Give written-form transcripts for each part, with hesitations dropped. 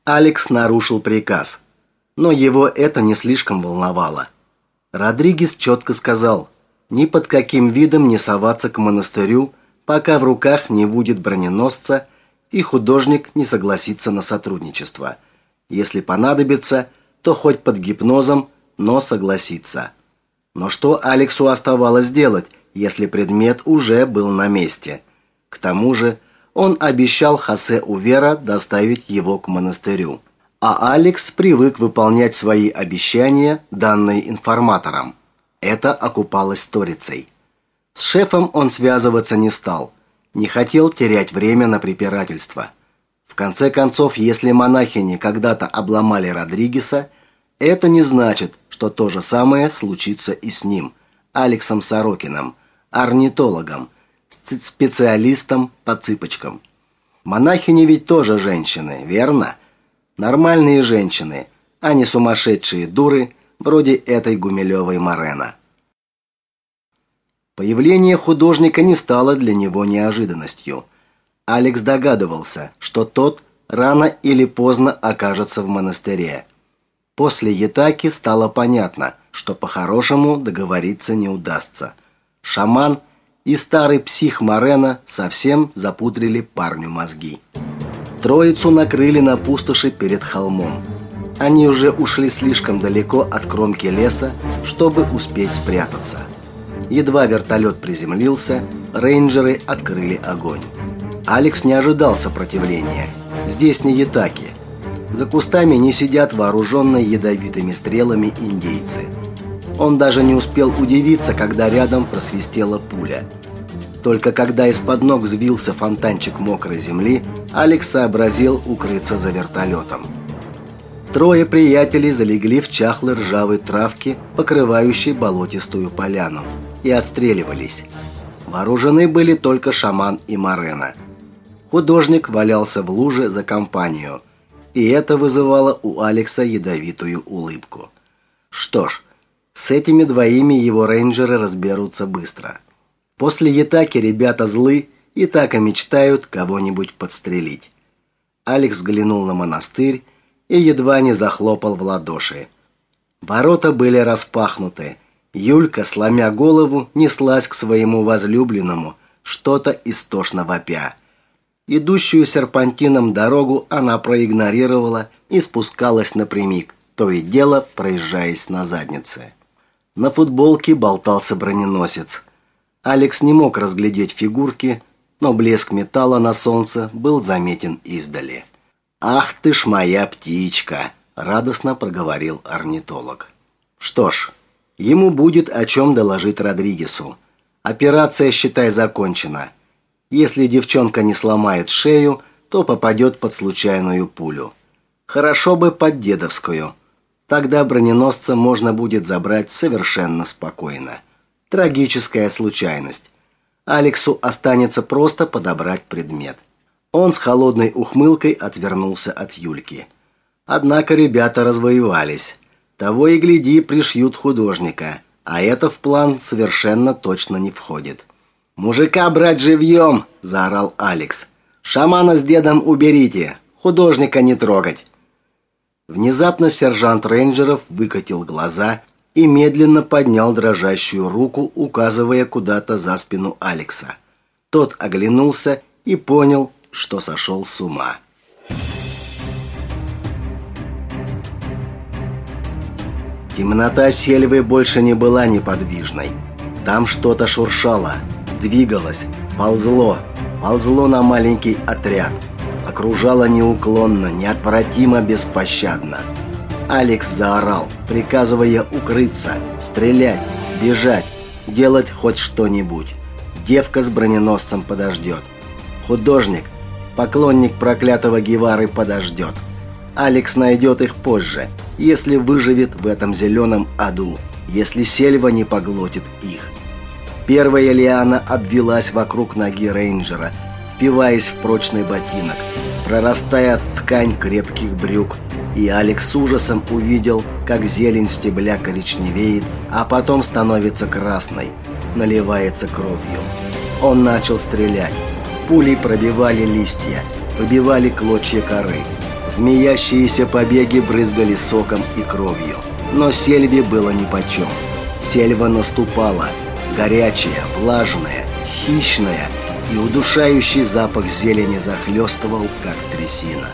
Алекс нарушил приказ, но его это не слишком волновало. Родригес четко сказал, ни под каким видом не соваться к монастырю, пока в руках не будет броненосца и художник не согласится на сотрудничество. Если понадобится, то хоть под гипнозом, но согласится. Но что Алексу оставалось делать, если предмет уже был на месте? К тому же, он обещал Хосе Увера доставить его к монастырю. А Алекс привык выполнять свои обещания, данные информатором. Это окупалось сторицей. С шефом он связываться не стал. Не хотел терять время на препирательство. В конце концов, если монахини когда-то обломали Родригеса, это не значит, что то же самое случится и с ним, Алексом Сорокиным, орнитологом, специалистом по цыпочкам. Монахини ведь тоже женщины, верно? Нормальные женщины, а не сумасшедшие дуры, вроде этой Гумилевой Морено. Появление художника не стало для него неожиданностью. Алекс догадывался, что тот рано или поздно окажется в монастыре. После Ятаки стало понятно, что по-хорошему договориться не удастся. Шаман и старый псих Морено совсем запудрили парню мозги. Троицу накрыли на пустоши перед холмом. Они уже ушли слишком далеко от кромки леса, чтобы успеть спрятаться. Едва вертолет приземлился, рейнджеры открыли огонь. Алекс не ожидал сопротивления. Здесь не Ятаки. За кустами не сидят вооруженные ядовитыми стрелами индейцы. Он даже не успел удивиться, когда рядом просвистела пуля. Только когда из-под ног взвился фонтанчик мокрой земли, Алекс сообразил укрыться за вертолетом. Трое приятелей залегли в чахлой ржавой травке, покрывающей болотистую поляну, и отстреливались. Вооружены были только шаман и Морено. Художник валялся в луже за компанию, и это вызывало у Алекса ядовитую улыбку. Что ж, с этими двоими его рейнджеры разберутся быстро. После Ятаки ребята злы и так и мечтают кого-нибудь подстрелить. Алекс взглянул на монастырь и едва не захлопал в ладоши. Ворота были распахнуты. Юлька, сломя голову, неслась к своему возлюбленному, что-то истошно вопя. Идущую серпантином дорогу она проигнорировала и спускалась напрямик, то и дело проезжаясь на заднице. На футболке болтался броненосец. Алекс не мог разглядеть фигурки, но блеск металла на солнце был заметен издали. «Ах ты ж моя птичка!» – радостно проговорил орнитолог. Что ж, ему будет о чем доложить Родригесу. Операция, считай, закончена. Если девчонка не сломает шею, то попадет под случайную пулю. Хорошо бы под дедовскую. Тогда броненосца можно будет забрать совершенно спокойно. Трагическая случайность. Алексу останется просто подобрать предмет. Он с холодной ухмылкой отвернулся от Юльки. Однако ребята развоевались. Того и гляди, пришьют художника. А это в план совершенно точно не входит. «Мужика брать живьем!» – заорал Алекс. «Шамана с дедом уберите! Художника не трогать!» Внезапно сержант рейнджеров выкатил глаза и медленно поднял дрожащую руку, указывая куда-то за спину Алекса. Тот оглянулся и понял, что сошел с ума. Темнота сельвы больше не была неподвижной. Там что-то шуршало, двигалось, ползло на маленький отряд. Окружало неуклонно, неотвратимо, беспощадно. Алекс заорал, приказывая укрыться, стрелять, бежать, делать хоть что-нибудь. Девка с броненосцем подождет. Художник, поклонник проклятого Гевары, подождет. Алекс найдет их позже, если выживет в этом зеленом аду, если сельва не поглотит их. Первая лиана обвилась вокруг ноги рейнджера, впиваясь в прочный ботинок, прорастая в ткань крепких брюк, и Алекс с ужасом увидел, как зелень стебля коричневеет, а потом становится красной, наливается кровью. Он начал стрелять. Пули пробивали листья, выбивали клочья коры. Змеящиеся побеги брызгали соком и кровью. Но сельве было нипочем. Сельва наступала, горячая, влажная, хищная, и удушающий запах зелени захлестывал, как трясина.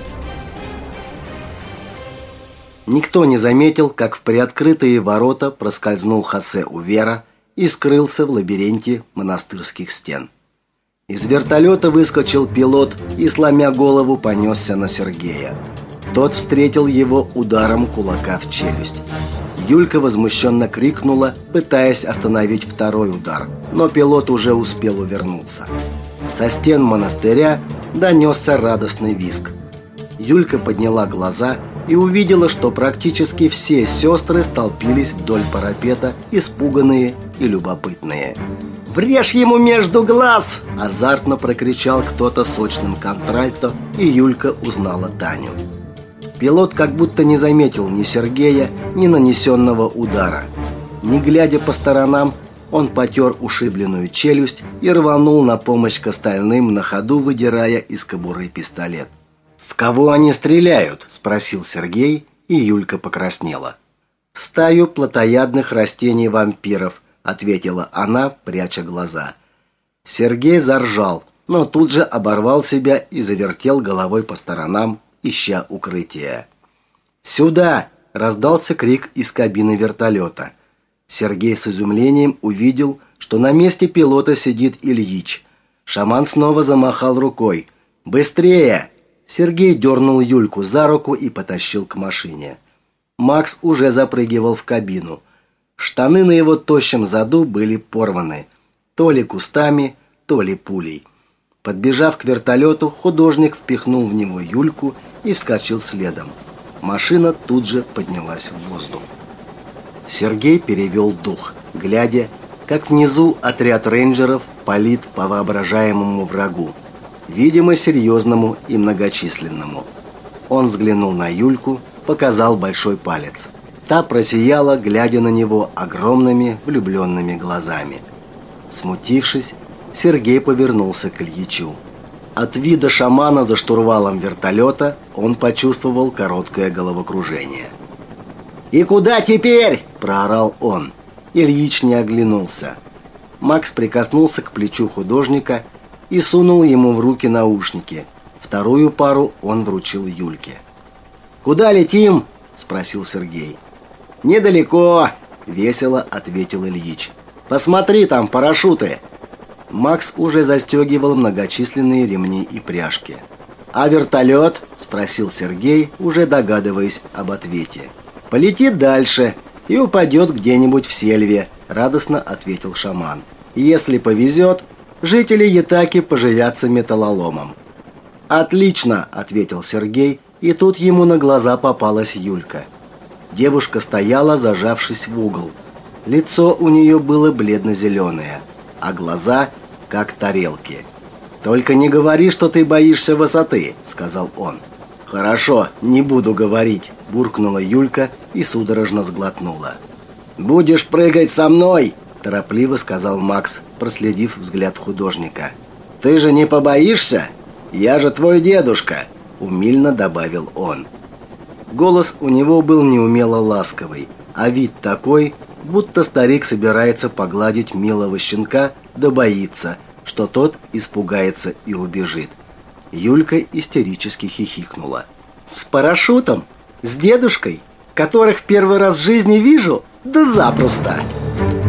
Никто не заметил, как в приоткрытые ворота проскользнул Хосе Увера и скрылся в лабиринте монастырских стен. Из вертолета выскочил пилот и, сломя голову, понесся на Сергея. Тот встретил его ударом кулака в челюсть. Юлька возмущенно крикнула, пытаясь остановить второй удар, но пилот уже успел увернуться. Со стен монастыря донесся радостный визг. Юлька подняла глаза и увидела, что практически все сестры столпились вдоль парапета, испуганные и любопытные. «Врежь ему между глаз!» – азартно прокричал кто-то сочным контральто, и Юлька узнала Таню. Пилот как будто не заметил ни Сергея, ни нанесенного удара. Не глядя по сторонам, он потер ушибленную челюсть и рванул на помощь к остальным, на ходу выдирая из кобуры пистолет. «В кого они стреляют?» – спросил Сергей, и Юлька покраснела. «В стаю плотоядных растений-вампиров», – ответила она, пряча глаза. Сергей заржал, но тут же оборвал себя и завертел головой по сторонам, ища укрытия. «Сюда!» – раздался крик из кабины вертолета. Сергей с изумлением увидел, что на месте пилота сидит Ильич. Шаман снова замахал рукой. «Быстрее!» Сергей дернул Юльку за руку и потащил к машине. Макс уже запрыгивал в кабину. Штаны на его тощем заду были порваны. То ли кустами, то ли пулей. Подбежав к вертолету, художник впихнул в него Юльку и вскочил следом. Машина тут же поднялась в воздух. Сергей перевел дух, глядя, как внизу отряд рейнджеров палит по воображаемому врагу, видимо, серьезному и многочисленному. Он взглянул на Юльку, показал большой палец. Та просияла, глядя на него огромными влюбленными глазами. Смутившись, Сергей повернулся к Ильичу. От вида шамана за штурвалом вертолета он почувствовал короткое головокружение. «И куда теперь?» – проорал он. Ильич не оглянулся. Макс прикоснулся к плечу художника и сунул ему в руки наушники. Вторую пару он вручил Юльке. «Куда летим?» – спросил Сергей. «Недалеко», – весело ответил Ильич. «Посмотри, там парашюты». Макс уже застегивал многочисленные ремни и пряжки. «А вертолет?» – спросил Сергей, уже догадываясь об ответе. «Полетит дальше и упадет где-нибудь в сельве», – радостно ответил шаман. «Если повезет, жители Ятаки поживятся металлоломом». «Отлично», – ответил Сергей, и тут ему на глаза попалась Юлька. Девушка стояла, зажавшись в угол. Лицо у нее было бледно-зеленое, а глаза – как тарелки. «Только не говори, что ты боишься высоты», – сказал он. «Хорошо, не буду говорить», – буркнула Юлька и судорожно сглотнула. «Будешь прыгать со мной», – торопливо сказал Макс, проследив взгляд художника. «Ты же не побоишься? Я же твой дедушка», – умильно добавил он. Голос у него был неумело ласковый, а вид такой, будто старик собирается погладить милого щенка, да боится, что тот испугается и убежит. Юлька истерически хихикнула. «С парашютом? С дедушкой? Которых первый раз в жизни вижу? Да запросто!»